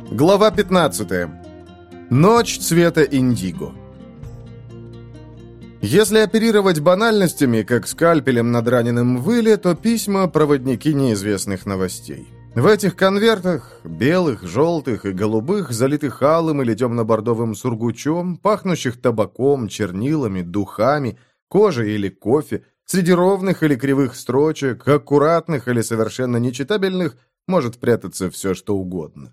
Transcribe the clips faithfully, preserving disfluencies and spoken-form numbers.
Глава пятнадцатая. Ночь цвета индиго. Если оперировать банальностями, как скальпелем над раненым выле, то письма – проводники неизвестных новостей. В этих конвертах, белых, желтых и голубых, залитых алым или темно-бордовым сургучом, пахнущих табаком, чернилами, духами, кожей или кофе, среди ровных или кривых строчек, аккуратных или совершенно нечитабельных, может прятаться все, что угодно.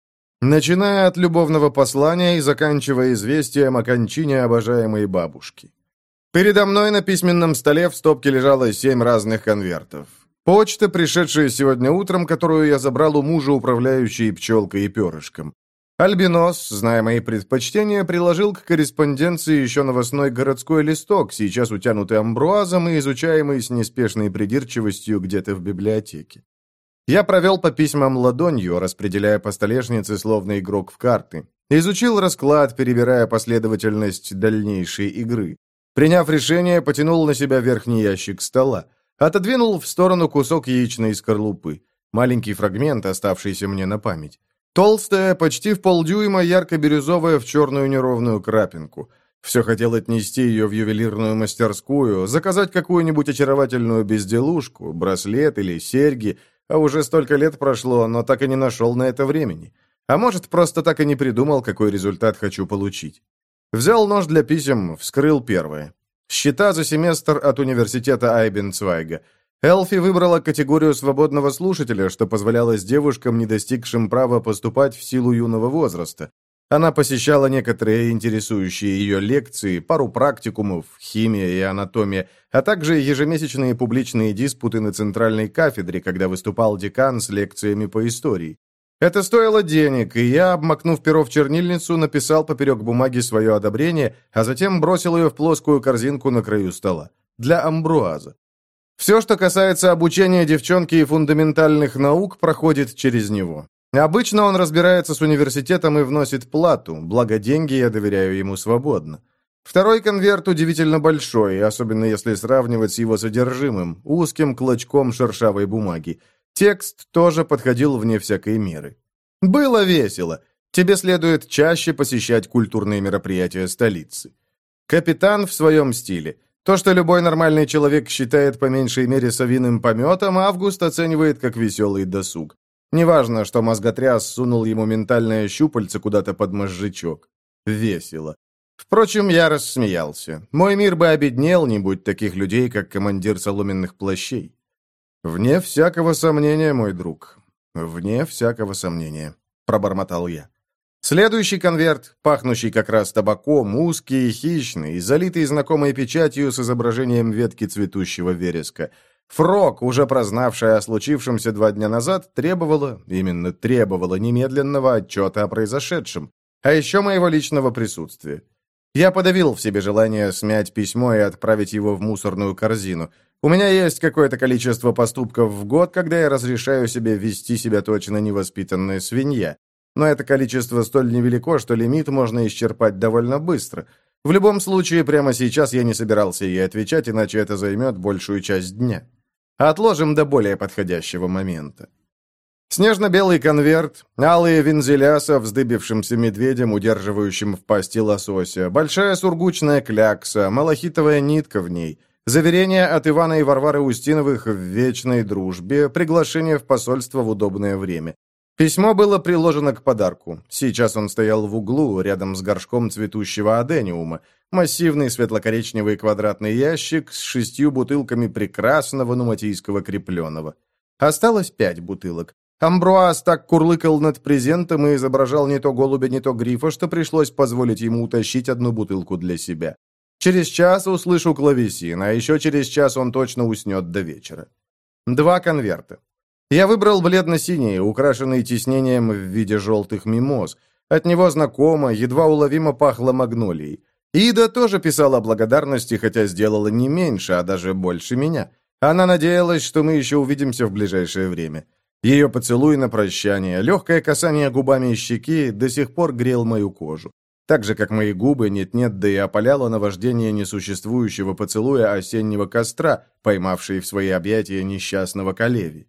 Начиная от любовного послания и заканчивая известием о кончине обожаемой бабушки. Передо мной на письменном столе в стопке лежало семь разных конвертов. Почта, пришедшая сегодня утром, которую я забрал у мужа, управляющей пчелкой и перышком. Альбинос, зная мои предпочтения, приложил к корреспонденции еще новостной городской листок, сейчас утянутый амбруазом и изучаемый с неспешной придирчивостью где-то в библиотеке. Я провел по письмам ладонью, распределяя по столешнице, словно игрок в карты. Изучил расклад, перебирая последовательность дальнейшей игры. Приняв решение, потянул на себя верхний ящик стола. Отодвинул в сторону кусок яичной скорлупы. Маленький фрагмент, оставшийся мне на память. Толстая, почти в полдюйма, ярко-бирюзовая в черную неровную крапинку. Все хотел отнести ее в ювелирную мастерскую, заказать какую-нибудь очаровательную безделушку, браслет или серьги, а уже столько лет прошло, но так и не нашел на это времени. А может, просто так и не придумал, какой результат хочу получить. Взял нож для писем, вскрыл первое. Счета за семестр от университета Айбенцвайга. Элфи выбрала категорию свободного слушателя, что позволяло с девушкам, не достигшим права поступать в силу юного возраста. Она посещала некоторые интересующие ее лекции, пару практикумов, химия и анатомия, а также ежемесячные публичные диспуты на центральной кафедре, когда выступал декан с лекциями по истории. Это стоило денег, и я, обмакнув перо в чернильницу, написал поперек бумаги свое одобрение, а затем бросил ее в плоскую корзинку на краю стола. Для амбруаза. Все, что касается обучения девчонки и фундаментальных наук, проходит через него. Обычно он разбирается с университетом и вносит плату, благо деньги я доверяю ему свободно. Второй конверт удивительно большой, особенно если сравнивать с его содержимым, узким клочком шершавой бумаги. Текст тоже подходил вне всякой меры. Было весело. Тебе следует чаще посещать культурные мероприятия столицы. Капитан в своем стиле. То, что любой нормальный человек считает по меньшей мере совиным пометом, Август оценивает как веселый досуг. Неважно, что мозготряс сунул ему ментальное щупальце куда-то под мозжечок. Весело. Впрочем, я рассмеялся. Мой мир бы обеднел, не будь таких людей, как командир соломенных плащей. «Вне всякого сомнения, мой друг. Вне всякого сомнения», — пробормотал я. Следующий конверт, пахнущий как раз табаком, узкий и хищный, залитый знакомой печатью с изображением ветки цветущего вереска. Фрог, уже прознавшая о случившемся два дня назад, требовала, именно требовала немедленного отчета о произошедшем, а еще моего личного присутствия. Я подавил в себе желание смять письмо и отправить его в мусорную корзину. У меня есть какое-то количество поступков в год, когда я разрешаю себе вести себя точно невоспитанная свинья. Но это количество столь невелико, что лимит можно исчерпать довольно быстро. В любом случае, прямо сейчас я не собирался ей отвечать, иначе это займет большую часть дня. Отложим до более подходящего момента. Снежно-белый конверт, алые вензеля со вздыбившимся медведем, удерживающим в пасти лосося, большая сургучная клякса, малахитовая нитка в ней, заверение от Ивана и Варвары Устиновых в вечной дружбе, приглашение в посольство в удобное время. Письмо было приложено к подарку. Сейчас он стоял в углу, рядом с горшком цветущего адениума. Массивный светло-коричневый квадратный ящик с шестью бутылками прекрасного нуматийского крепленого. Осталось пять бутылок. Амбруаз так курлыкал над презентом и изображал не то голубя, не то грифа, что пришлось позволить ему утащить одну бутылку для себя. Через час услышу клавесин, а еще через час он точно уснет до вечера. Два конверта. Я выбрал бледно-синий, украшенный тиснением в виде желтых мимоз. От него знакомо, едва уловимо пахло магнолией. Ида тоже писала благодарности, хотя сделала не меньше, а даже больше меня. Она надеялась, что мы еще увидимся в ближайшее время. Ее поцелуй на прощание, легкое касание губами щеки до сих пор грел мою кожу. Так же, как мои губы нет-нет, да и опаляло наваждение несуществующего поцелуя осеннего костра, поймавшей в свои объятия несчастного Калеви.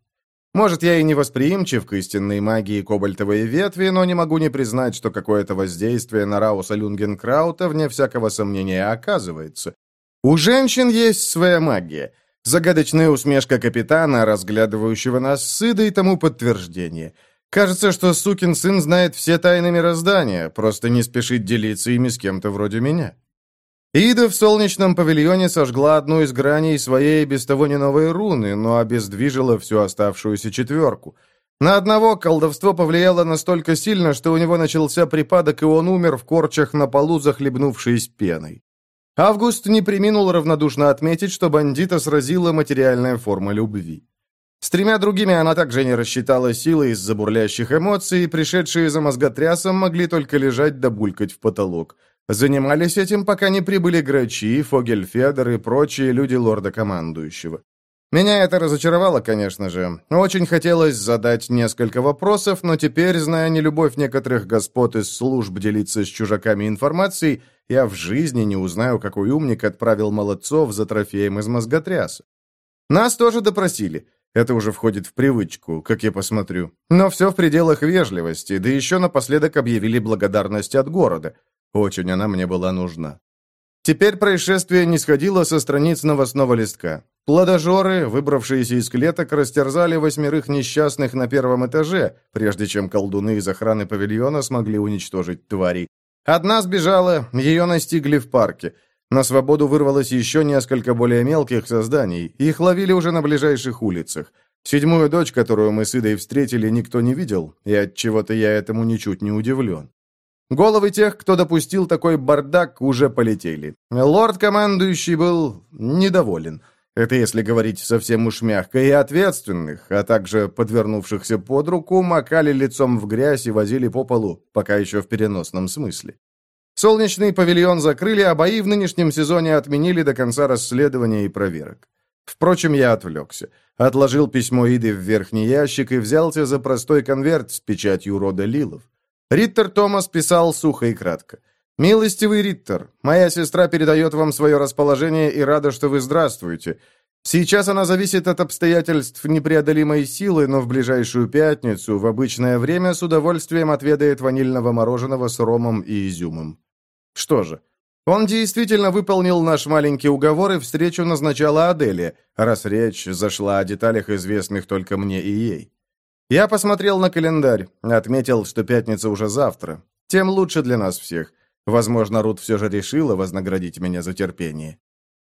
Может, я и не восприимчив к истинной магии кобальтовой ветви, но не могу не признать, что какое-то воздействие на Рауса Люнгенкраута, вне всякого сомнения, оказывается. У женщин есть своя магия. Загадочная усмешка капитана, разглядывающего нас с Идой, тому подтверждение. Кажется, что сукин сын знает все тайны мироздания, просто не спешит делиться ими с кем-то вроде меня. Ида в солнечном павильоне сожгла одну из граней своей без того не новой руны, но обездвижила всю оставшуюся четверку. На одного колдовство повлияло настолько сильно, что у него начался припадок, и он умер в корчах на полу, захлебнувшись пеной. Август не преминул равнодушно отметить, что бандита сразила материальная форма любви. С тремя другими она также не рассчитала силы из-за бурлящих эмоций, и пришедшие за мозготрясом могли только лежать да булькать в потолок. Занимались этим, пока не прибыли грачи, Фогельфедер и прочие люди лорда-командующего. Меня это разочаровало, конечно же. Очень хотелось задать несколько вопросов, но теперь, зная нелюбовь некоторых господ из служб делиться с чужаками информацией, я в жизни не узнаю, какой умник отправил молодцов за трофеем из мозготряса. Нас тоже допросили. Это уже входит в привычку, как я посмотрю. Но все в пределах вежливости, да еще напоследок объявили благодарность от города. Очень она мне была нужна. Теперь происшествие не сходило со страниц новостного листка. Плодожоры, выбравшиеся из клеток, растерзали восьмерых несчастных на первом этаже, прежде чем колдуны из охраны павильона смогли уничтожить тварей. Одна сбежала, ее настигли в парке. На свободу вырвалось еще несколько более мелких созданий. Их ловили уже на ближайших улицах. Седьмую дочь, которую мы с Идой встретили, никто не видел, и отчего-то я этому ничуть не удивлен. Головы тех, кто допустил такой бардак, уже полетели. Лорд-командующий был недоволен. Это если говорить совсем уж мягко, и ответственных, а также подвернувшихся под руку, макали лицом в грязь и возили по полу, пока еще в переносном смысле. Солнечный павильон закрыли, а бои в нынешнем сезоне отменили до конца расследования и проверок. Впрочем, я отвлекся. Отложил письмо Иды в верхний ящик и взялся за простой конверт с печатью рода Лилов. Риттер Томас писал сухо и кратко. «Милостивый Риттер, моя сестра передает вам свое расположение и рада, что вы здравствуете. Сейчас она зависит от обстоятельств непреодолимой силы, но в ближайшую пятницу в обычное время с удовольствием отведает ванильного мороженого с ромом и изюмом». Что же, он действительно выполнил наш маленький уговор, и встречу назначала Аделия, раз речь зашла о деталях, известных только мне и ей. Я посмотрел на календарь, отметил, что пятница уже завтра. Тем лучше для нас всех. Возможно, Рут все же решила вознаградить меня за терпение.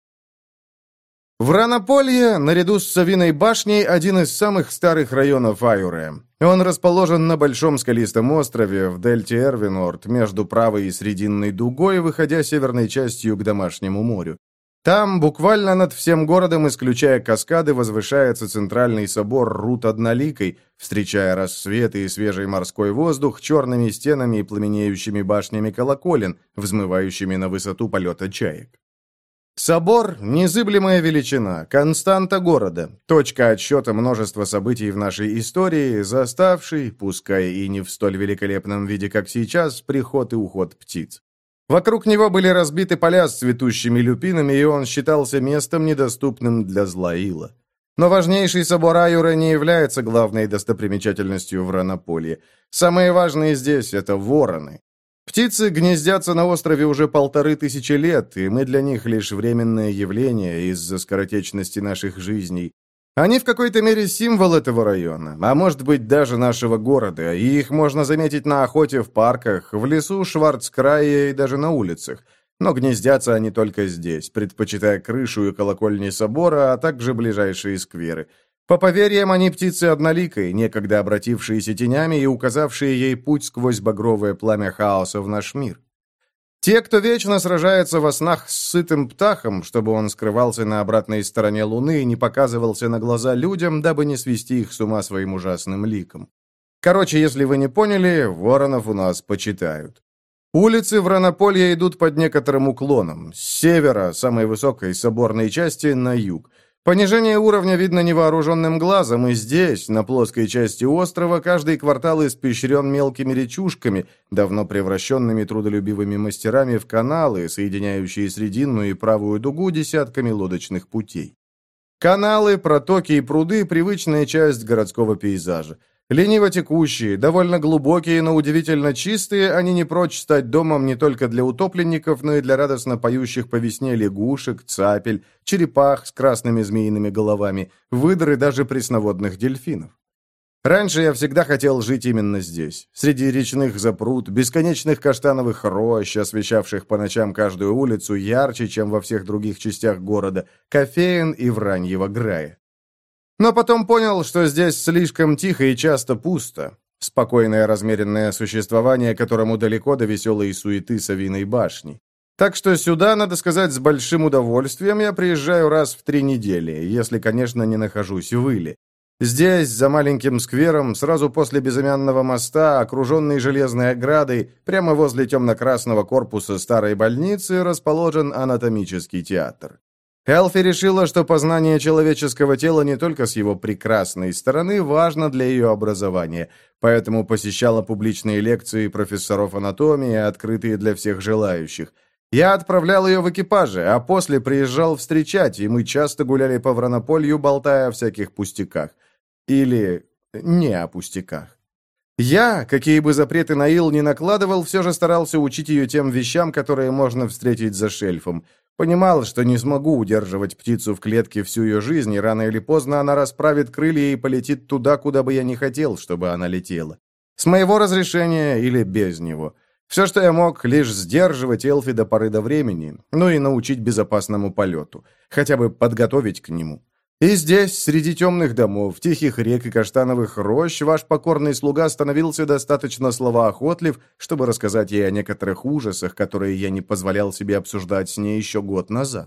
Вранополье, наряду с Совиной башней, один из самых старых районов Аюре. Он расположен на большом скалистом острове в дельте Эрвинорд, между правой и срединной дугой, выходя северной частью к домашнему морю. Там, буквально над всем городом, исключая каскады, возвышается центральный собор Рут Одноликой, встречая рассветы и свежий морской воздух черными стенами и пламенеющими башнями колоколен, взмывающими на высоту полета чаек. Собор – незыблемая величина, константа города, точка отсчета множества событий в нашей истории, заставший, пускай и не в столь великолепном виде, как сейчас, приход и уход птиц. Вокруг него были разбиты поля с цветущими люпинами, и он считался местом, недоступным для зла ила. Но важнейший собор Аюра не является главной достопримечательностью Вранополья. Самые важные здесь – это вороны. Птицы гнездятся на острове уже полторы тысячи лет, и мы для них лишь временное явление из-за скоротечности наших жизней. Они в какой-то мере символ этого района, а может быть даже нашего города, и их можно заметить на охоте в парках, в лесу Шварцкрая и даже на улицах. Но гнездятся они только здесь, предпочитая крышу и колокольни собора, а также ближайшие скверы. По поверьям, они птицы одноликой, некогда обратившиеся тенями и указавшие ей путь сквозь багровое пламя хаоса в наш мир. Те, кто вечно сражается во снах с сытым птахом, чтобы он скрывался на обратной стороне луны и не показывался на глаза людям, дабы не свести их с ума своим ужасным ликом. Короче, если вы не поняли, воронов у нас почитают. Улицы Вранополья идут под некоторым уклоном. С севера, самой высокой соборной части, на юг. Понижение уровня видно невооруженным глазом, и здесь, на плоской части острова, каждый квартал испещрен мелкими речушками, давно превращенными трудолюбивыми мастерами в каналы, соединяющие срединную и правую дугу десятками лодочных путей. Каналы, протоки и пруды – привычная часть городского пейзажа. Лениво текущие, довольно глубокие, но удивительно чистые, они не прочь стать домом не только для утопленников, но и для радостно поющих по весне лягушек, цапель, черепах с красными змеиными головами, выдр и даже пресноводных дельфинов. Раньше я всегда хотел жить именно здесь, среди речных запрут, бесконечных каштановых рощ, освещавших по ночам каждую улицу ярче, чем во всех других частях города, кофеен и враньего грая. Но потом понял, что здесь слишком тихо и часто пусто. Спокойное размеренное существование, которому далеко до веселой суеты Совиной башни. Так что сюда, надо сказать, с большим удовольствием я приезжаю раз в три недели, если, конечно, не нахожусь в Иле. Здесь, за маленьким сквером, сразу после безымянного моста, окруженный железной оградой, прямо возле темно-красного корпуса старой больницы, расположен анатомический театр. Элфи решила, что познание человеческого тела не только с его прекрасной стороны важно для ее образования, поэтому посещала публичные лекции профессоров анатомии, открытые для всех желающих. Я отправлял ее в экипаже, а после приезжал встречать, и мы часто гуляли по Вранополью, болтая о всяких пустяках. Или не о пустяках. Я, какие бы запреты на ил не накладывал, все же старался учить ее тем вещам, которые можно встретить за шельфом. Понимал, что не смогу удерживать птицу в клетке всю ее жизнь, и рано или поздно она расправит крылья и полетит туда, куда бы я не хотел, чтобы она летела. С моего разрешения или без него. Все, что я мог, лишь сдерживать Элфи до поры до времени, ну и научить безопасному полету, хотя бы подготовить к нему. И здесь, среди темных домов, тихих рек и каштановых рощ, ваш покорный слуга становился достаточно словоохотлив, чтобы рассказать ей о некоторых ужасах, которые я не позволял себе обсуждать с ней еще год назад.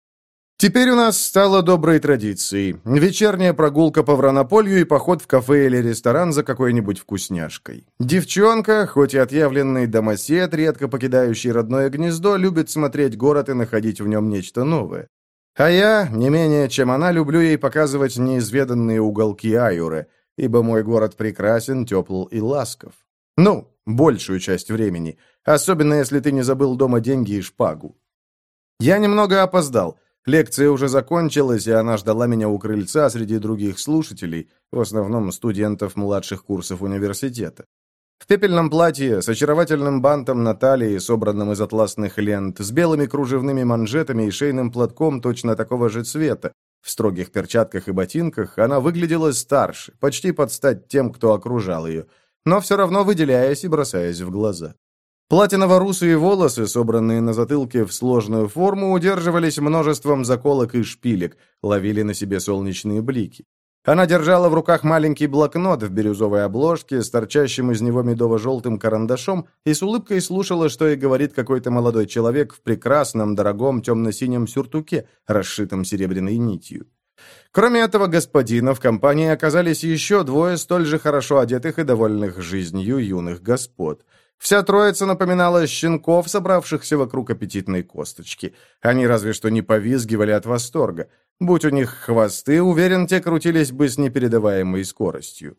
Теперь у нас стало доброй традицией вечерняя прогулка по Вранополью и поход в кафе или ресторан за какой-нибудь вкусняшкой. Девчонка, хоть и отъявленный домосед, редко покидающий родное гнездо, любит смотреть город и находить в нем нечто новое. А я, не менее чем она, люблю ей показывать неизведанные уголки Аюры, ибо мой город прекрасен, тепл и ласков. Ну, большую часть времени, особенно если ты не забыл дома деньги и шпагу. Я немного опоздал. Лекция уже закончилась, и она ждала меня у крыльца среди других слушателей, в основном студентов младших курсов университета. В пепельном платье, с очаровательным бантом на талии, собранным из атласных лент, с белыми кружевными манжетами и шейным платком точно такого же цвета, в строгих перчатках и ботинках, она выглядела старше, почти под стать тем, кто окружал ее, но все равно выделяясь и бросаясь в глаза. Платиново-русые волосы, собранные на затылке в сложную форму, удерживались множеством заколок и шпилек, ловили на себе солнечные блики. Она держала в руках маленький блокнот в бирюзовой обложке с торчащим из него медово-желтым карандашом и с улыбкой слушала, что ей говорит какой-то молодой человек в прекрасном, дорогом темно-синем сюртуке, расшитом серебряной нитью. Кроме этого господина, в компании оказались еще двое столь же хорошо одетых и довольных жизнью юных господ. Вся троица напоминала щенков, собравшихся вокруг аппетитной косточки. Они разве что не повизгивали от восторга. Будь у них хвосты, уверен, те крутились бы с непередаваемой скоростью.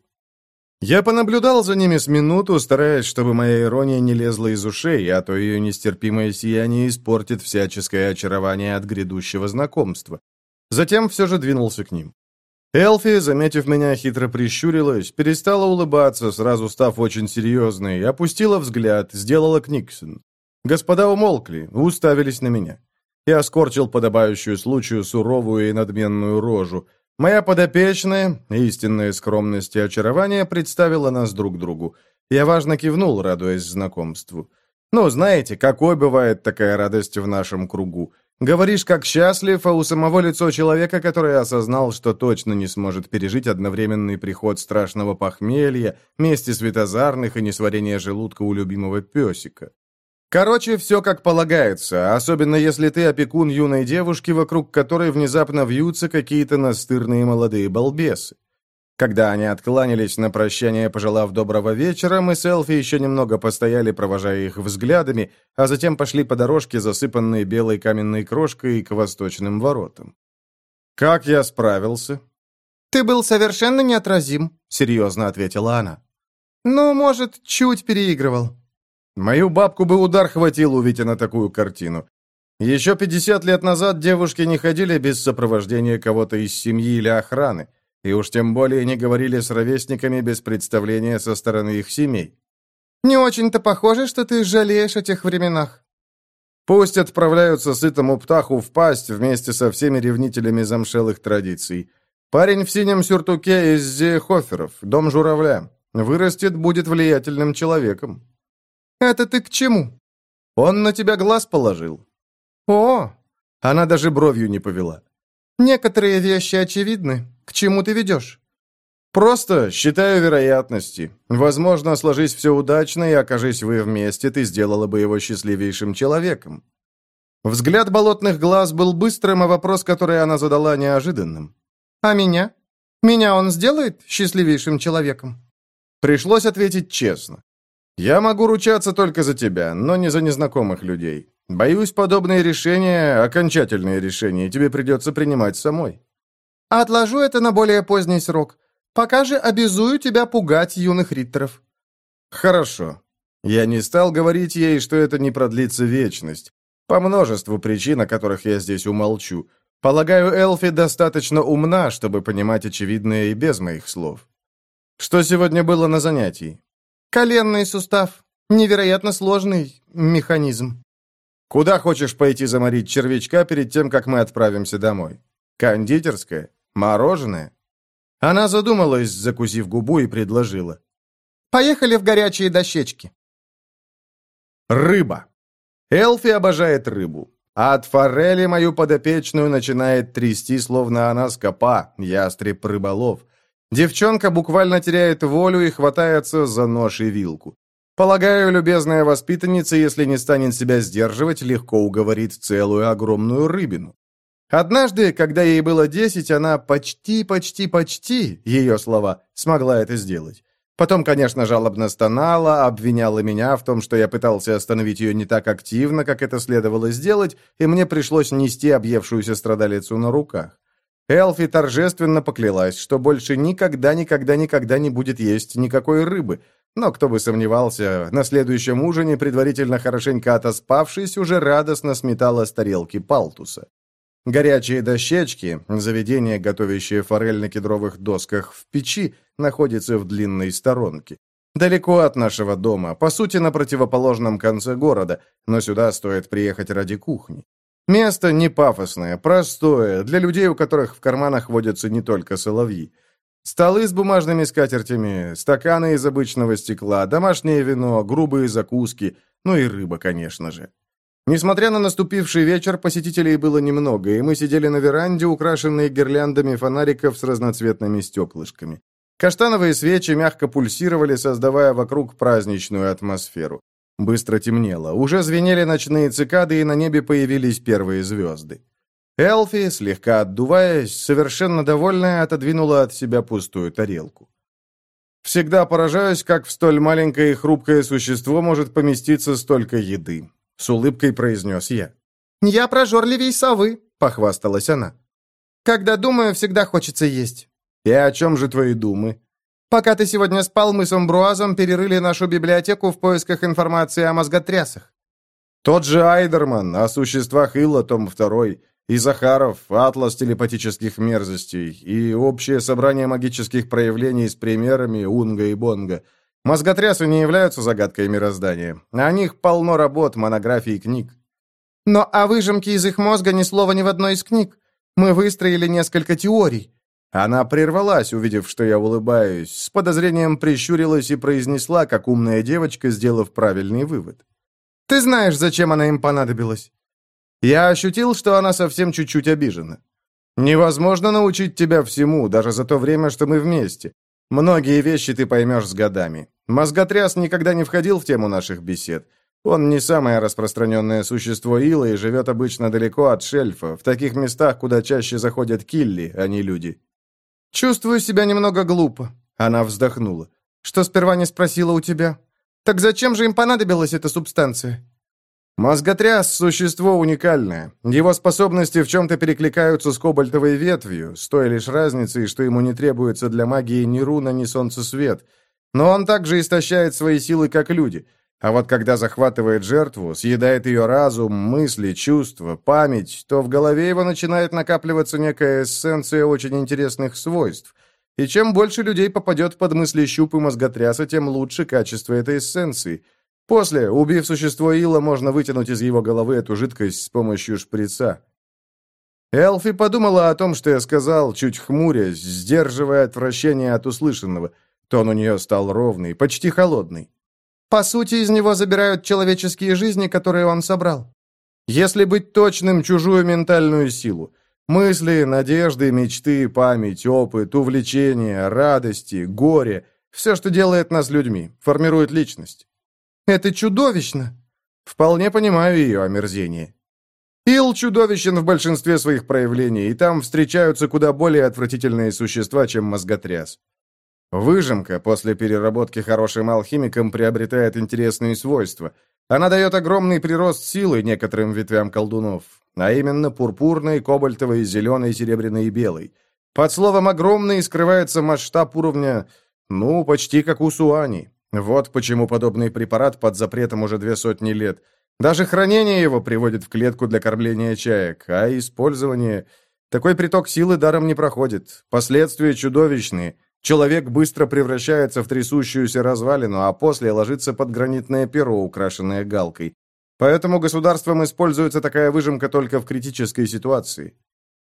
Я понаблюдал за ними с минуту, стараясь, чтобы моя ирония не лезла из ушей, а то ее нестерпимое сияние испортит всяческое очарование от грядущего знакомства. Затем все же двинулся к ним. Элфи, заметив меня, хитро прищурилась, перестала улыбаться, сразу став очень серьезной, опустила взгляд, сделала книксон. Господа умолкли, уставились на меня. Я скорчил подобающую случаю суровую и надменную рожу. Моя подопечная, истинная скромность и очарование, представила нас друг другу. Я важно кивнул, радуясь знакомству. Ну, знаете, какой бывает такая радость в нашем кругу. Говоришь, как счастлив, а у самого лицо человека, который осознал, что точно не сможет пережить одновременный приход страшного похмелья, мести светозарных и несварения желудка у любимого песика. Короче, все как полагается, особенно если ты опекун юной девушки, вокруг которой внезапно вьются какие-то настырные молодые балбесы. Когда они откланялись на прощание, пожелав доброго вечера, мы с Элфи еще немного постояли, провожая их взглядами, а затем пошли по дорожке, засыпанной белой каменной крошкой, к восточным воротам. «Как я справился?» «Ты был совершенно неотразим», — серьезно ответила она. «Ну, может, чуть переигрывал». Мою бабку бы удар хватил, увидя на такую картину. Еще пятьдесят лет назад девушки не ходили без сопровождения кого-то из семьи или охраны, и уж тем более не говорили с ровесниками без представления со стороны их семей. Не очень-то похоже, что ты жалеешь о тех временах. Пусть отправляются сытому птаху в пасть вместе со всеми ревнителями замшелых традиций. Парень в синем сюртуке из Зеехоферов, дом журавля. Вырастет, будет влиятельным человеком. Это ты к чему? Он на тебя глаз положил. О, она даже бровью не повела. Некоторые вещи очевидны. К чему ты ведешь? Просто считаю вероятности. Возможно, сложись все удачно, и окажись вы вместе, ты сделала бы его счастливейшим человеком. Взгляд болотных глаз был быстрым, а вопрос, который она задала, неожиданным. А меня? Меня он сделает счастливейшим человеком? Пришлось ответить честно. Я могу ручаться только за тебя, но не за незнакомых людей. Боюсь, подобные решения, окончательные решения, тебе придется принимать самой. Отложу это на более поздний срок. Пока же обязую тебя пугать юных риттеров. Хорошо. Я не стал говорить ей, что это не продлится вечность. По множеству причин, о которых я здесь умолчу. Полагаю, Элфи достаточно умна, чтобы понимать очевидное и без моих слов. Что сегодня было на занятии? Коленный сустав. Невероятно сложный механизм. Куда хочешь пойти заморить червячка перед тем, как мы отправимся домой? Кондитерская? Мороженое? Она задумалась, закусив губу, и предложила. Поехали в горячие дощечки. Рыба. Элфи обожает рыбу. А от форели мою подопечную начинает трясти, словно она скопа, ястреб-рыболов. Девчонка буквально теряет волю и хватается за нож и вилку. Полагаю, любезная воспитанница, если не станет себя сдерживать, легко уговорит целую огромную рыбину. Однажды, когда ей было десять, она почти, почти, почти, ее слова, смогла это сделать. Потом, конечно, жалобно стонала, обвиняла меня в том, что я пытался остановить ее не так активно, как это следовало сделать, и мне пришлось нести объевшуюся страдалицу на руках. Элфи торжественно поклялась, что больше никогда-никогда-никогда не будет есть никакой рыбы, но кто бы сомневался, на следующем ужине, предварительно хорошенько отоспавшись, уже радостно сметала с тарелки палтуса. Горячие дощечки, заведение, готовящее форель на кедровых досках в печи, находится в длинной сторонке. Далеко от нашего дома, по сути, на противоположном конце города, но сюда стоит приехать ради кухни. Место не пафосное, простое, для людей, у которых в карманах водятся не только соловьи. Столы с бумажными скатертями, стаканы из обычного стекла, домашнее вино, грубые закуски, ну и рыба, конечно же. Несмотря на наступивший вечер, посетителей было немного, и мы сидели на веранде, украшенной гирляндами фонариков с разноцветными стеклышками. Каштановые свечи мягко пульсировали, создавая вокруг праздничную атмосферу. Быстро темнело, уже звенели ночные цикады, и на небе появились первые звезды. Элфи, слегка отдуваясь, совершенно довольная, отодвинула от себя пустую тарелку. «Всегда поражаюсь, как в столь маленькое и хрупкое существо может поместиться столько еды», — с улыбкой произнес я. «Я прожорливей совы», — похвасталась она. «Когда думаю, всегда хочется есть». «И о чем же твои думы?» «Пока ты сегодня спал, мы с Амбруазом перерыли нашу библиотеку в поисках информации о мозготрясах». «Тот же Айдерман, о существах Илла, том второй, и Захаров, атлас телепатических мерзостей, и общее собрание магических проявлений с примерами Унга и Бонга. Мозготрясы не являются загадкой мироздания. О них полно работ, монографий и книг». «Но о выжимке из их мозга ни слова ни в одной из книг. Мы выстроили несколько теорий». Она прервалась, увидев, что я улыбаюсь, с подозрением прищурилась и произнесла, как умная девочка, сделав правильный вывод. «Ты знаешь, зачем она им понадобилась?» Я ощутил, что она совсем чуть-чуть обижена. «Невозможно научить тебя всему, даже за то время, что мы вместе. Многие вещи ты поймешь с годами. Мозготряс никогда не входил в тему наших бесед. Он не самое распространенное существо Ила и живет обычно далеко от шельфа, в таких местах, куда чаще заходят килли, а не люди». «Чувствую себя немного глупо», — она вздохнула. «Что сперва не спросила у тебя? Так зачем же им понадобилась эта субстанция?» Мозготряс – существо уникальное. Его способности в чем-то перекликаются с кобальтовой ветвью, с той лишь разницей, что ему не требуется для магии ни руна, ни солнцесвет. Но он также истощает свои силы, как люди. А вот когда захватывает жертву, съедает ее разум, мысли, чувства, память, то в голове его начинает накапливаться некая эссенция очень интересных свойств. И чем больше людей попадет под мысли щупы мозготряса, тем лучше качество этой эссенции. После, убив существо Ила, можно вытянуть из его головы эту жидкость с помощью шприца. Элфи подумала о том, что я сказал, чуть хмурясь, сдерживая отвращение от услышанного. Тон у нее стал ровный, почти холодный. По сути, из него забирают человеческие жизни, которые он собрал. Если быть точным, чужую ментальную силу. Мысли, надежды, мечты, память, опыт, увлечения, радости, горе. Все, что делает нас людьми, формирует личность. Это чудовищно. Вполне понимаю ее омерзение. Ил чудовищен в большинстве своих проявлений, и там встречаются куда более отвратительные существа, чем мозготряс. Выжимка после переработки хорошим алхимиком приобретает интересные свойства. Она дает огромный прирост силы некоторым ветвям колдунов, а именно пурпурной, кобальтовой, зеленой, серебряной и белой. Под словом «огромный» скрывается масштаб уровня, ну, почти как у Суани. Вот почему подобный препарат под запретом уже две сотни лет. Даже хранение его приводит в клетку для кормления чаек, а использование... Такой приток силы даром не проходит. Последствия чудовищные. Человек быстро превращается в трясущуюся развалину, а после ложится под гранитное перо, украшенное галкой. Поэтому государством используется такая выжимка только в критической ситуации.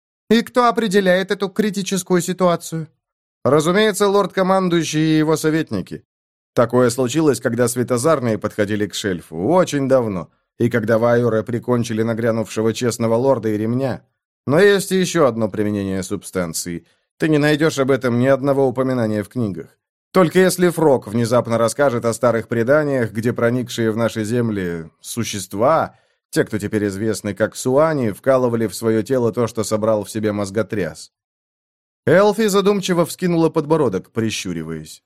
И кто определяет эту критическую ситуацию? Разумеется, лорд-командующий и его советники. Такое случилось, когда светозарные подходили к шельфу, очень давно, и когда вайоры прикончили нагрянувшего честного лорда и ремня. Но есть и еще одно применение субстанции. Ты не найдешь об этом ни одного упоминания в книгах. Только если Фрог внезапно расскажет о старых преданиях, где проникшие в наши земли существа, те, кто теперь известны как Суани, вкалывали в свое тело то, что собрал в себе мозготряс. Элфи задумчиво вскинула подбородок, прищуриваясь.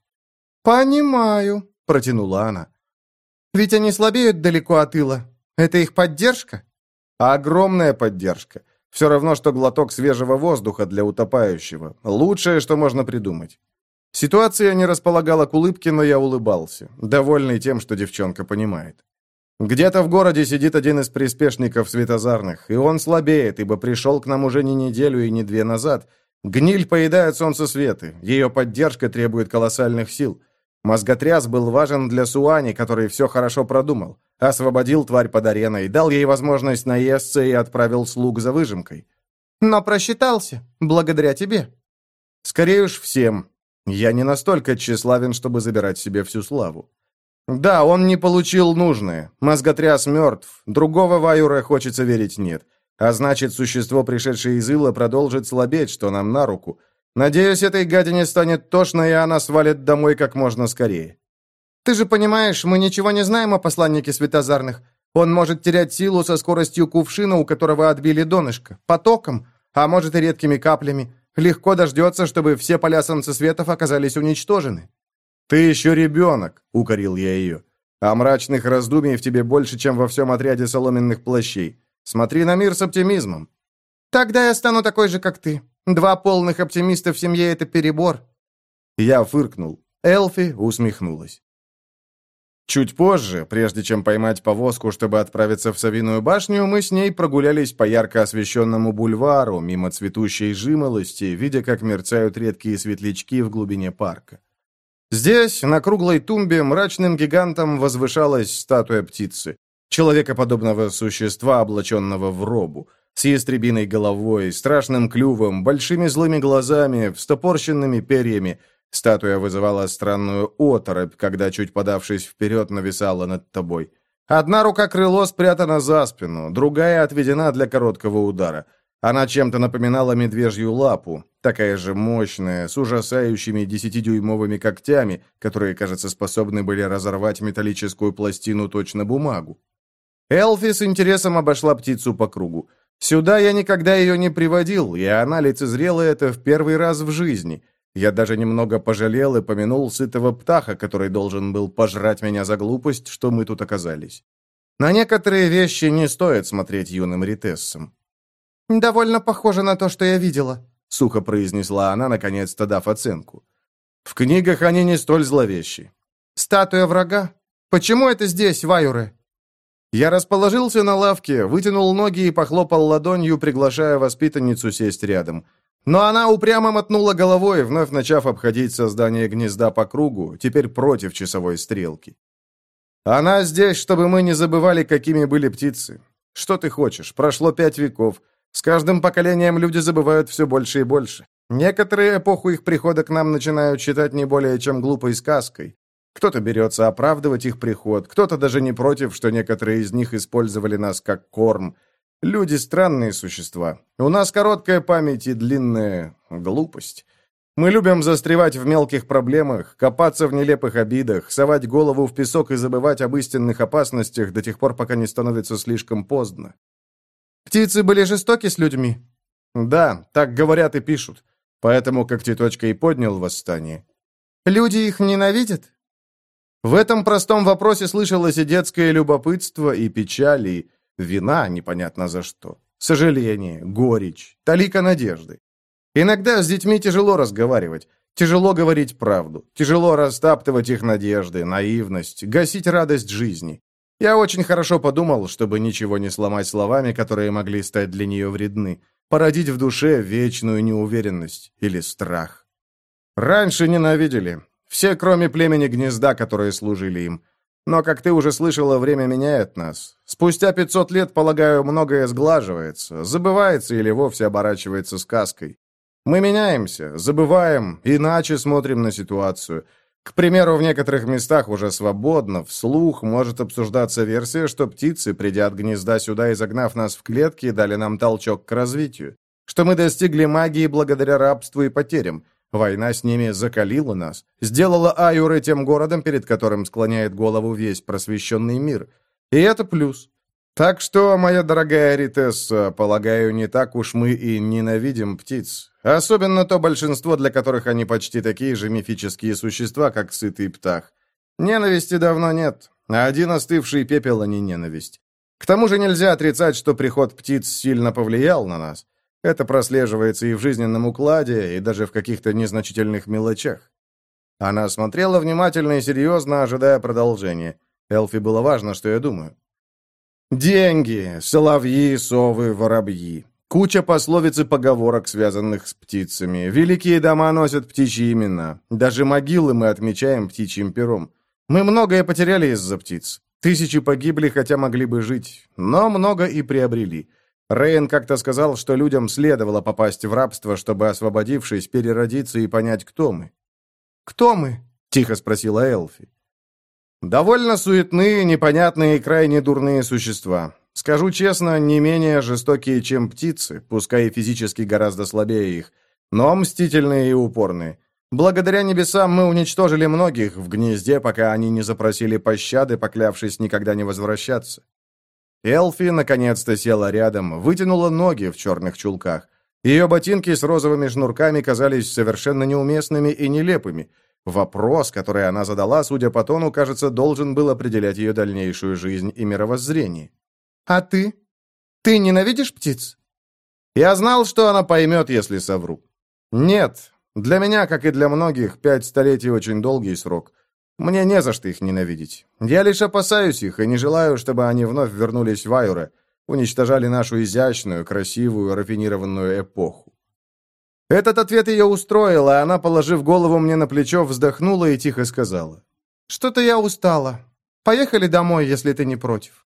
«Понимаю», — протянула она. «Ведь они слабеют далеко от Ила. Это их поддержка?» «Огромная поддержка. Все равно, что глоток свежего воздуха для утопающего. Лучшее, что можно придумать». Ситуация не располагала к улыбке, но я улыбался, довольный тем, что девчонка понимает. Где-то в городе сидит один из приспешников светозарных, и он слабеет, ибо пришел к нам уже не неделю и не две назад. Гниль поедает солнцесветы, ее поддержка требует колоссальных сил. Мозготряс был важен для Суани, который все хорошо продумал. Освободил тварь под ареной, дал ей возможность наесться и отправил слуг за выжимкой. Но просчитался, благодаря тебе. Скорее уж всем. Я не настолько тщеславен, чтобы забирать себе всю славу. Да, он не получил нужное. Мозготряс мертв. Другого вайура, хочется верить, нет. А значит, существо, пришедшее из Ила, продолжит слабеть, что нам на руку. Надеюсь, этой гадине станет тошно, и она свалит домой как можно скорее. Ты же понимаешь, мы ничего не знаем о посланнике светозарных. Он может терять силу со скоростью кувшина, у которого отбили донышко, потоком, а может и редкими каплями. Легко дождется, чтобы все поля солнцесветов оказались уничтожены. «Ты еще ребенок», — укорил я ее. «А мрачных раздумий в тебе больше, чем во всем отряде соломенных плащей. Смотри на мир с оптимизмом». «Тогда я стану такой же, как ты. Два полных оптимиста в семье — это перебор». Я фыркнул. Элфи усмехнулась. Чуть позже, прежде чем поймать повозку, чтобы отправиться в Совиную башню, мы с ней прогулялись по ярко освещенному бульвару, мимо цветущей жимолости, видя, как мерцают редкие светлячки в глубине парка. Здесь, на круглой тумбе, мрачным гигантом возвышалась статуя птицы, человекоподобного существа, облаченного в робу, с ястребиной головой, страшным клювом, большими злыми глазами, встопорщенными перьями. Статуя вызывала странную оторопь, когда, чуть подавшись вперед, нависала над тобой. Одна рука крыло спрятана за спину, другая отведена для короткого удара. Она чем-то напоминала медвежью лапу, такая же мощная, с ужасающими десятидюймовыми когтями, которые, кажется, способны были разорвать металлическую пластину точно бумагу. Элфи с интересом обошла птицу по кругу. Сюда я никогда ее не приводил, и она лицезрела это в первый раз в жизни. Я даже немного пожалел и помянул сытого птаха, который должен был пожрать меня за глупость, что мы тут оказались. На некоторые вещи не стоит смотреть юным ритессам. «Довольно похоже на то, что я видела», — сухо произнесла она, наконец-то дав оценку. «В книгах они не столь зловещи». «Статуя врага? Почему это здесь, Ваюре?» Я расположился на лавке, вытянул ноги и похлопал ладонью, приглашая воспитанницу сесть рядом. Но она упрямо мотнула головой, вновь начав обходить создание гнезда по кругу, теперь против часовой стрелки. «Она здесь, чтобы мы не забывали, какими были птицы. Что ты хочешь? Прошло пять веков. С каждым поколением люди забывают все больше и больше. Некоторые эпоху их прихода к нам начинают считать не более чем глупой сказкой. Кто-то берется оправдывать их приход, кто-то даже не против, что некоторые из них использовали нас как корм. Люди — странные существа. У нас короткая память и длинная глупость. Мы любим застревать в мелких проблемах, копаться в нелепых обидах, совать голову в песок и забывать об истинных опасностях до тех пор, пока не становится слишком поздно. Птицы были жестоки с людьми? Да, так говорят и пишут. Поэтому Когтеточка и поднял восстание. Люди их ненавидят? В этом простом вопросе слышалось и детское любопытство, и печаль, и вина непонятно за что, сожаление, горечь, талика надежды. Иногда с детьми тяжело разговаривать, тяжело говорить правду, тяжело растаптывать их надежды, наивность, гасить радость жизни. Я очень хорошо подумал, чтобы ничего не сломать словами, которые могли стать для нее вредны, породить в душе вечную неуверенность или страх. Раньше ненавидели, все, кроме племени гнезда, которые служили им. Но, как ты уже слышала, время меняет нас. Спустя пятьсот лет, полагаю, многое сглаживается, забывается или вовсе оборачивается сказкой. Мы меняемся, забываем, иначе смотрим на ситуацию. К примеру, в некоторых местах уже свободно, вслух может обсуждаться версия, что птицы, придя от гнезда сюда и загнав нас в клетки, дали нам толчок к развитию. Что мы достигли магии благодаря рабству и потерям. Война с ними закалила нас, сделала Аюры тем городом, перед которым склоняет голову весь просвещенный мир. И это плюс. Так что, моя дорогая Ритесса, полагаю, не так уж мы и ненавидим птиц. Особенно то большинство, для которых они почти такие же мифические существа, как сытый птах. Ненависти давно нет, а один остывший пепел, а не ненависть. К тому же нельзя отрицать, что приход птиц сильно повлиял на нас. Это прослеживается и в жизненном укладе, и даже в каких-то незначительных мелочах. Она смотрела внимательно и серьезно, ожидая продолжения. Элфи было важно, что я думаю. Деньги, соловьи, совы, воробьи. Куча пословиц и поговорок, связанных с птицами. Великие дома носят птичьи имена. Даже могилы мы отмечаем птичьим пером. Мы многое потеряли из-за птиц. Тысячи погибли, хотя могли бы жить, но много и приобрели. Рейн как-то сказал, что людям следовало попасть в рабство, чтобы, освободившись, переродиться и понять, кто мы. «Кто мы?» — тихо спросила Элфи. «Довольно суетные, непонятные и крайне дурные существа. Скажу честно, не менее жестокие, чем птицы, пускай и физически гораздо слабее их, но мстительные и упорные. Благодаря небесам мы уничтожили многих в гнезде, пока они не запросили пощады, поклявшись никогда не возвращаться». Элфи наконец-то села рядом, вытянула ноги в черных чулках. Ее ботинки с розовыми шнурками казались совершенно неуместными и нелепыми. Вопрос, который она задала, судя по тону, кажется, должен был определять ее дальнейшую жизнь и мировоззрение. «А ты? Ты ненавидишь птиц?» Я знал, что она поймет, если совру. Нет, для меня, как и для многих, пять столетий очень долгий срок. Мне не за что их ненавидеть. Я лишь опасаюсь их и не желаю, чтобы они вновь вернулись в Аюре, уничтожали нашу изящную, красивую, рафинированную эпоху. Этот ответ ее устроил, а она, положив голову мне на плечо, вздохнула и тихо сказала. «Что-то я устала. Поехали домой, если ты не против».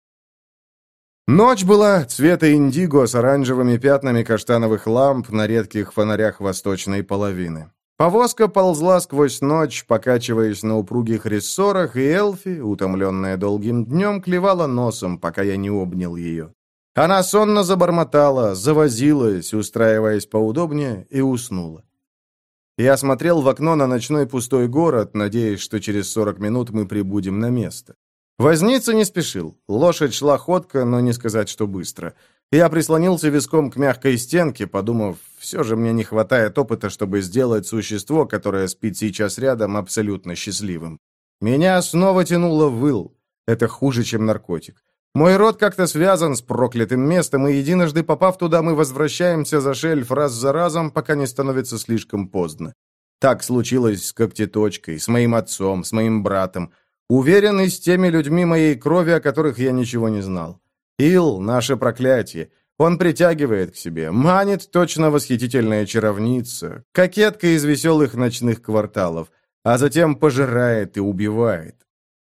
Ночь была цвета индиго с оранжевыми пятнами каштановых ламп на редких фонарях восточной половины. Повозка ползла сквозь ночь, покачиваясь на упругих рессорах, и Элфи, утомленная долгим днем, клевала носом, пока я не обнял ее. Она сонно забормотала, завозилась, устраиваясь поудобнее, и уснула. Я смотрел в окно на ночной пустой город, надеясь, что через сорок минут мы прибудем на место. Возница не спешил. Лошадь шла ходко, но не сказать, что быстро. Я прислонился виском к мягкой стенке, подумав, все же мне не хватает опыта, чтобы сделать существо, которое спит сейчас рядом, абсолютно счастливым. Меня снова тянуло в выл. Это хуже, чем наркотик. Мой род как-то связан с проклятым местом, и единожды попав туда, мы возвращаемся за шельф раз за разом, пока не становится слишком поздно. Так случилось с Когтеточкой, с моим отцом, с моим братом. Уверенный с теми людьми моей крови, о которых я ничего не знал. Ил — наше проклятие. Он притягивает к себе, манит точно восхитительная чаровница, кокетка из веселых ночных кварталов, а затем пожирает и убивает.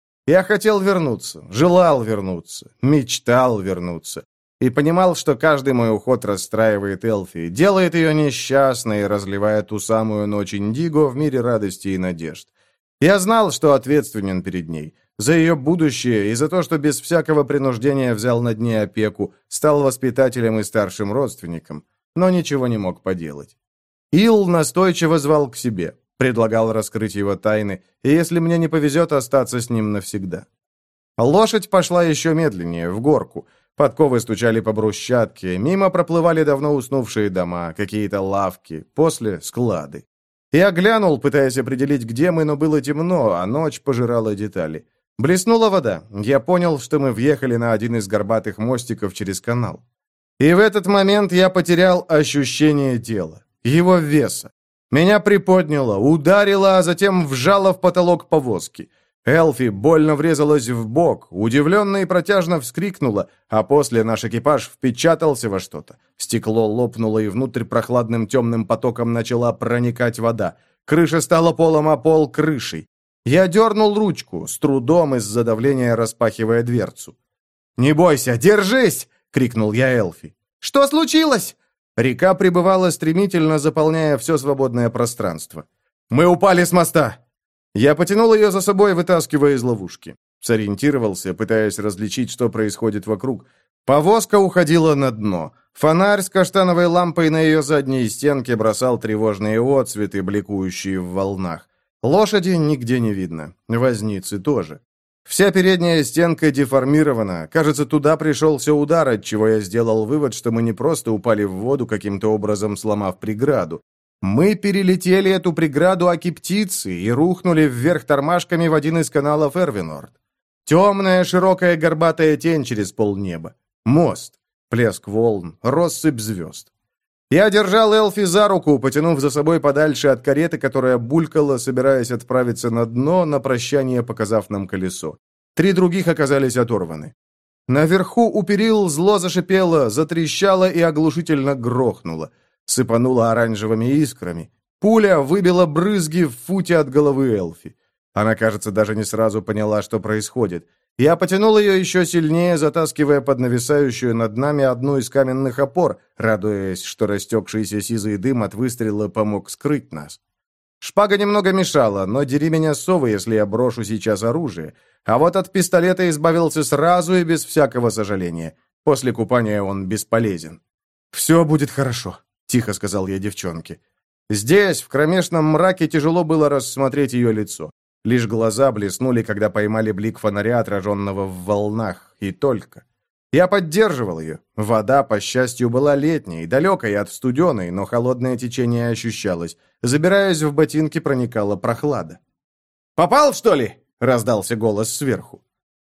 Я хотел вернуться, желал вернуться, мечтал вернуться. И понимал, что каждый мой уход расстраивает Элфи, делает ее несчастной и разливает ту самую ночь индиго в мире радости и надежд. Я знал, что ответственен перед ней, за ее будущее и за то, что без всякого принуждения взял над ней опеку, стал воспитателем и старшим родственником, но ничего не мог поделать. Ил настойчиво звал к себе, предлагал раскрыть его тайны, и если мне не повезет, остаться с ним навсегда. Лошадь пошла еще медленнее, в горку. Подковы стучали по брусчатке, мимо проплывали давно уснувшие дома, какие-то лавки, после склады. Я глянул, пытаясь определить, где мы, но было темно, а ночь пожирала детали. Блеснула вода. Я понял, что мы въехали на один из горбатых мостиков через канал. И в этот момент я потерял ощущение тела, его веса. Меня приподняло, ударило, а затем вжало в потолок повозки. Элфи больно врезалась в бок, удивленно и протяжно вскрикнула, а после наш экипаж впечатался во что-то. Стекло лопнуло, и внутрь прохладным темным потоком начала проникать вода. Крыша стала полом, а пол — крышей. Я дернул ручку, с трудом из-за давления распахивая дверцу. «Не бойся, держись!» — крикнул я Элфи. «Что случилось?» Река прибывала стремительно, заполняя все свободное пространство. «Мы упали с моста!» Я потянул ее за собой, вытаскивая из ловушки. Сориентировался, пытаясь различить, что происходит вокруг. Повозка уходила на дно. Фонарь с каштановой лампой на ее задней стенке бросал тревожные отцветы, бликующие в волнах. Лошади нигде не видно. Возницы тоже. Вся передняя стенка деформирована. Кажется, туда пришелся удар, отчего я сделал вывод, что мы не просто упали в воду, каким-то образом сломав преграду. Мы перелетели эту преграду аки птицы и рухнули вверх тормашками в один из каналов Эрвинорд. Темная, широкая, горбатая тень через полнеба. Мост. Плеск волн. Россыпь звезд. Я держал Элфи за руку, потянув за собой подальше от кареты, которая булькала, собираясь отправиться на дно, на прощание показав нам колесо. Три других оказались оторваны. Наверху у перил зло зашипело, затрещало и оглушительно грохнуло. Сыпанула оранжевыми искрами. Пуля выбила брызги в футе от головы Элфи. Она, кажется, даже не сразу поняла, что происходит. Я потянул ее еще сильнее, затаскивая под нависающую над нами одну из каменных опор, радуясь, что растекшийся сизый дым от выстрела помог скрыть нас. Шпага немного мешала, но дери меня совы, если я брошу сейчас оружие. А вот от пистолета избавился сразу и без всякого сожаления. После купания он бесполезен. «Все будет хорошо», — тихо сказал я девчонке. Здесь, в кромешном мраке, тяжело было рассмотреть ее лицо. Лишь глаза блеснули, когда поймали блик фонаря, отраженного в волнах, и только. Я поддерживал ее. Вода, по счастью, была летней, далекой от студеной, но холодное течение ощущалось. Забираясь в ботинки, проникала прохлада. «Попал, что ли?» — раздался голос сверху.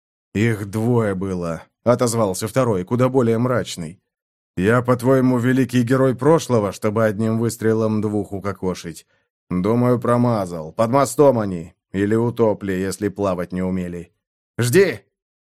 «Их двое было», — отозвался второй, куда более мрачный. «Я, по-твоему, великий герой прошлого, чтобы одним выстрелом двух укокошить? Думаю, промазал. Под мостом они. Или утопли, если плавать не умели. Жди!»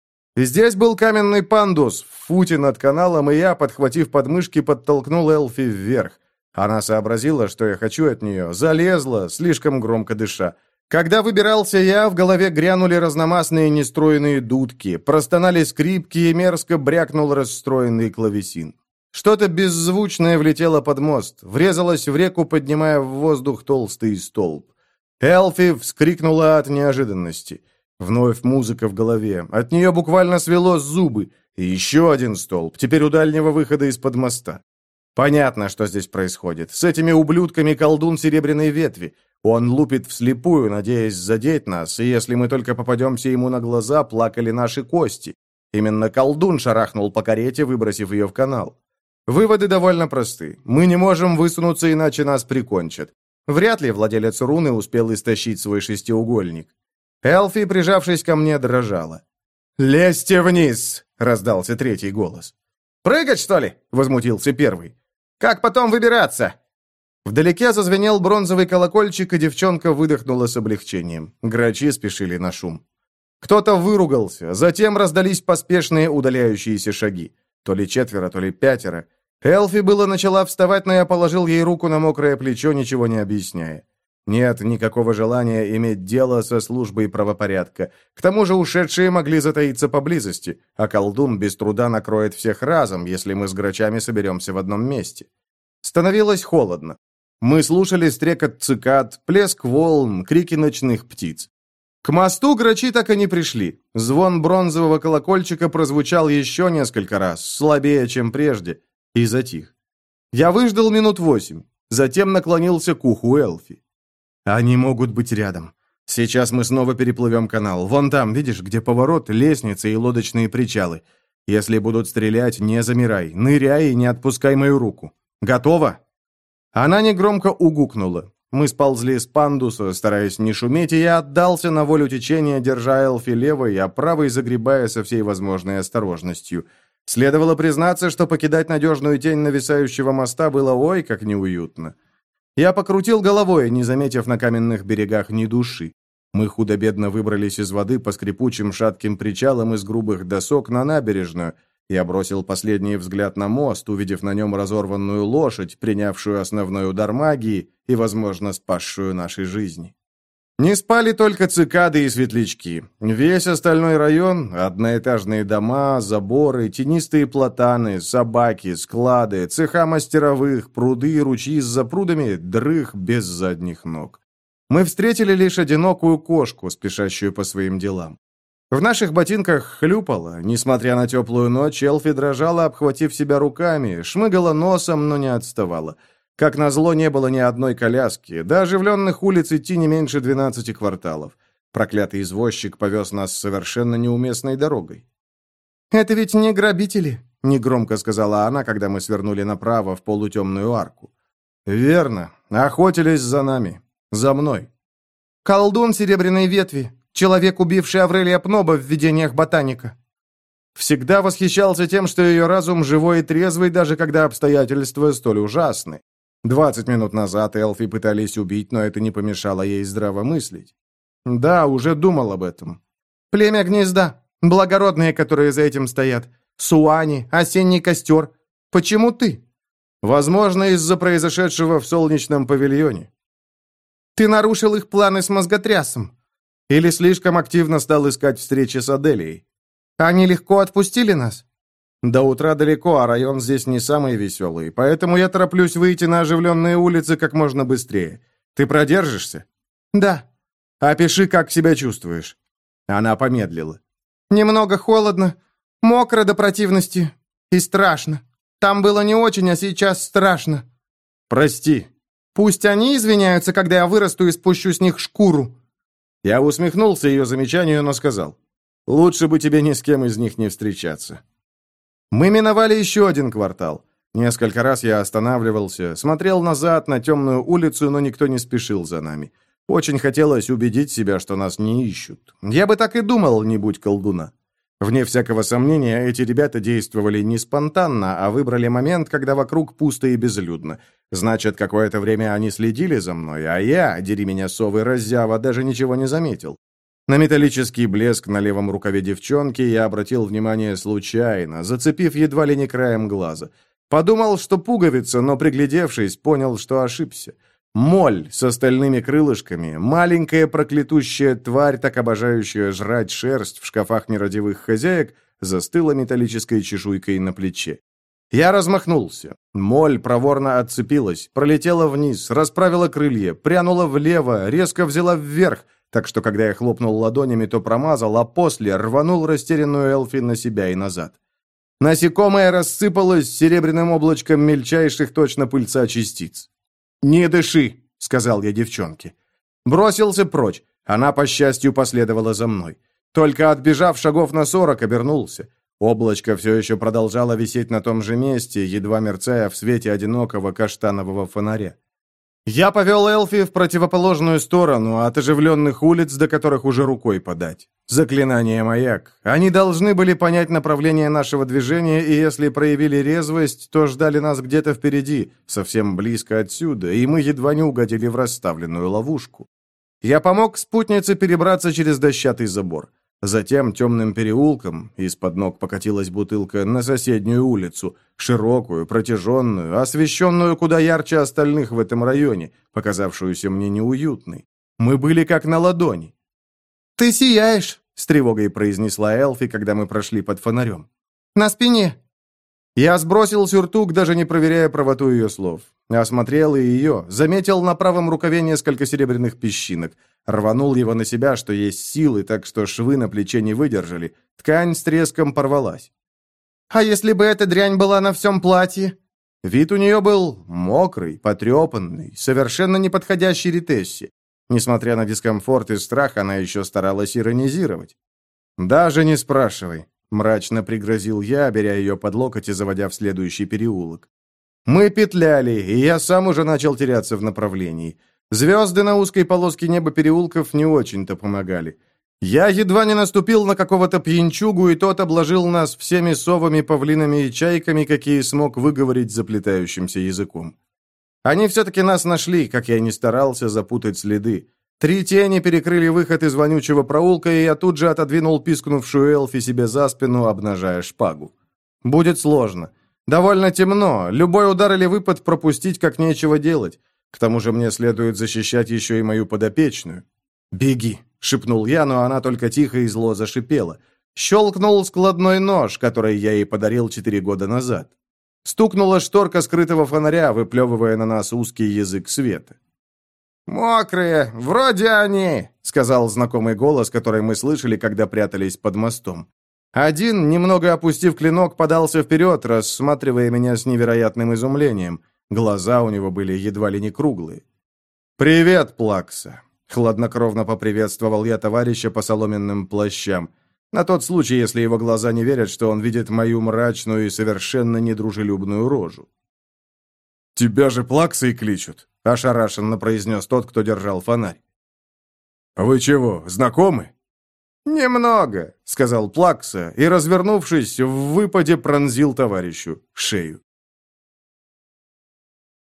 Здесь был каменный пандус в футе над каналом, и я, подхватив подмышки, подтолкнул Элфи вверх. Она сообразила, что я хочу от нее, залезла, слишком громко дыша. Когда выбирался я, в голове грянули разномастные нестроенные дудки, простонали скрипки и мерзко брякнул расстроенный клавесин. Что-то беззвучное влетело под мост, врезалось в реку, поднимая в воздух толстый столб. Элфи вскрикнула от неожиданности. Вновь музыка в голове. От нее буквально свело зубы. И еще один столб, теперь у дальнего выхода из-под моста. Понятно, что здесь происходит. С этими ублюдками колдун Серебряной Ветви. Он лупит вслепую, надеясь задеть нас, и если мы только попадемся ему на глаза, плакали наши кости. Именно колдун шарахнул по карете, выбросив ее в канал. Выводы довольно просты. Мы не можем высунуться, иначе нас прикончат. Вряд ли владелец руны успел истощить свой шестиугольник. Элфи, прижавшись ко мне, дрожала. «Лезьте вниз!» — раздался третий голос. «Прыгать, что ли?» — возмутился первый. «Как потом выбираться?» Вдалеке зазвенел бронзовый колокольчик, и девчонка выдохнула с облегчением. Грачи спешили на шум. Кто-то выругался, затем раздались поспешные удаляющиеся шаги. То ли четверо, то ли пятеро. Элфи было начала вставать, но я положил ей руку на мокрое плечо, ничего не объясняя. Нет никакого желания иметь дело со службой правопорядка. К тому же ушедшие могли затаиться поблизости, а колдун без труда накроет всех разом, если мы с грачами соберемся в одном месте. Становилось холодно. Мы слушали стрекот цикад, плеск волн, крики ночных птиц. К мосту грачи так и не пришли. Звон бронзового колокольчика прозвучал еще несколько раз, слабее, чем прежде, и затих. Я выждал минут восемь, затем наклонился к уху Элфи. «Они могут быть рядом. Сейчас мы снова переплывем канал. Вон там, видишь, где поворот, лестницы и лодочные причалы. Если будут стрелять, не замирай, ныряй и не отпускай мою руку. Готово?» Она негромко угукнула. Мы сползли с пандуса, стараясь не шуметь, и я отдался на волю течения, держа Элфи левой, а правой загребая со всей возможной осторожностью. Следовало признаться, что покидать надежную тень нависающего моста было ой как неуютно. Я покрутил головой, не заметив на каменных берегах ни души. Мы худо-бедно выбрались из воды по скрипучим шатким причалам из грубых досок на набережную. Я бросил последний взгляд на мост, увидев на нем разорванную лошадь, принявшую основной удар магии и, возможно, спасшую наши жизни. Не спали только цикады и светлячки. Весь остальной район — одноэтажные дома, заборы, тенистые платаны, собаки, склады, цеха мастеровых, пруды и ручьи с запрудами — дрых без задних ног. Мы встретили лишь одинокую кошку, спешащую по своим делам. В наших ботинках хлюпало. Несмотря на теплую ночь, Элфи дрожала, обхватив себя руками, шмыгала носом, но не отставала. Как назло, не было ни одной коляски. До оживленных улиц идти не меньше двенадцати кварталов. Проклятый извозчик повез нас совершенно неуместной дорогой. «Это ведь не грабители», — негромко сказала она, когда мы свернули направо в полутемную арку. «Верно. Охотились за нами. За мной». «Колдун серебряной ветви. Человек, убивший Аврелия Пноба в видениях ботаника». Всегда восхищался тем, что ее разум живой и трезвый, даже когда обстоятельства столь ужасны. Двадцать минут назад Элфи пытались убить, но это не помешало ей здраво мыслить. Да, уже думал об этом. «Племя гнезда. Благородные, которые за этим стоят. Суани, осенний костер. Почему ты?» «Возможно, из-за произошедшего в солнечном павильоне». «Ты нарушил их планы с мозготрясом. Или слишком активно стал искать встречи с Аделией. Они легко отпустили нас?» «До утра далеко, а район здесь не самый веселый, поэтому я тороплюсь выйти на оживленные улицы как можно быстрее. Ты продержишься?» «Да». «Опиши, как себя чувствуешь». Она помедлила. «Немного холодно, мокро до противности и страшно. Там было не очень, а сейчас страшно». «Прости». «Пусть они извиняются, когда я вырасту и спущу с них шкуру». Я усмехнулся ее замечанию, но сказал: «Лучше бы тебе ни с кем из них не встречаться». Мы миновали еще один квартал. Несколько раз я останавливался, смотрел назад на темную улицу, но никто не спешил за нами. Очень хотелось убедить себя, что нас не ищут. Я бы так и думал, не будь колдуна. Вне всякого сомнения, эти ребята действовали не спонтанно, а выбрали момент, когда вокруг пусто и безлюдно. Значит, какое-то время они следили за мной, а я, дери меня совы раззява, даже ничего не заметил. На металлический блеск на левом рукаве девчонки я обратил внимание случайно, зацепив едва ли не краем глаза. Подумал, что пуговица, но, приглядевшись, понял, что ошибся. Моль с остальными крылышками, маленькая проклятущая тварь, так обожающая жрать шерсть в шкафах нерадивых хозяек, застыла металлической чешуйкой на плече. Я размахнулся. Моль проворно отцепилась, пролетела вниз, расправила крылья, прянула влево, резко взяла вверх, так что, когда я хлопнул ладонями, то промазал, а после рванул растерянную Элфи на себя и назад. Насекомое рассыпалось серебряным облачком мельчайших точно пыльца частиц. «Не дыши», — сказал я девчонке. Бросился прочь. Она, по счастью, последовала за мной. Только отбежав шагов на сорок, обернулся. Облачко все еще продолжало висеть на том же месте, едва мерцая в свете одинокого каштанового фонаря. Я повел Элфи в противоположную сторону, от оживленных улиц, до которых уже рукой подать. Заклинание «Маяк». Они должны были понять направление нашего движения, и если проявили резвость, то ждали нас где-то впереди, совсем близко отсюда, и мы едва не угодили в расставленную ловушку. Я помог спутнице перебраться через дощатый забор. Затем темным переулком, из-под ног покатилась бутылка, на соседнюю улицу, широкую, протяженную, освещенную куда ярче остальных в этом районе, показавшуюся мне неуютной. Мы были как на ладони. «Ты сияешь!» — с тревогой произнесла Элфи, когда мы прошли под фонарем. «На спине!» Я сбросил сюртук, даже не проверяя правоту ее слов. Осмотрел и ее, заметил на правом рукаве несколько серебряных песчинок. Рванул его на себя, что есть силы, так что швы на плече не выдержали. Ткань с треском порвалась. «А если бы эта дрянь была на всем платье?» Вид у нее был мокрый, потрепанный, совершенно неподходящий Ритессе. Несмотря на дискомфорт и страх, она еще старалась иронизировать. «Даже не спрашивай», — мрачно пригрозил я, беря ее под локоть и заводя в следующий переулок. Мы петляли, и я сам уже начал теряться в направлении. Звезды на узкой полоске неба переулков не очень-то помогали. Я едва не наступил на какого-то пьянчугу, и тот обложил нас всеми совами, павлинами и чайками, какие смог выговорить заплетающимся языком. Они все-таки нас нашли, как я не старался запутать следы. Три тени перекрыли выход из вонючего проулка, и я тут же отодвинул пискнувшую Элфи себе за спину, обнажая шпагу. Будет сложно. Довольно темно, любой удар или выпад пропустить как нечего делать. К тому же мне следует защищать еще и мою подопечную. «Беги!» — шепнул я, но она только тихо и зло зашипела. Щелкнул складной нож, который я ей подарил четыре года назад. Стукнула шторка скрытого фонаря, выплевывая на нас узкий язык света. «Мокрые, вроде они», — сказал знакомый голос, который мы слышали, когда прятались под мостом. Один, немного опустив клинок, подался вперед, рассматривая меня с невероятным изумлением. Глаза у него были едва ли не круглые. «Привет, Плакса», — хладнокровно поприветствовал я товарища по соломенным плащам. На тот случай, если его глаза не верят, что он видит мою мрачную и совершенно недружелюбную рожу. «Тебя же Плаксой кличут», — ошарашенно произнес тот, кто держал фонарь. «Вы чего, знакомы?» «Немного», — сказал Плакса и, развернувшись, в выпаде пронзил товарищу шею.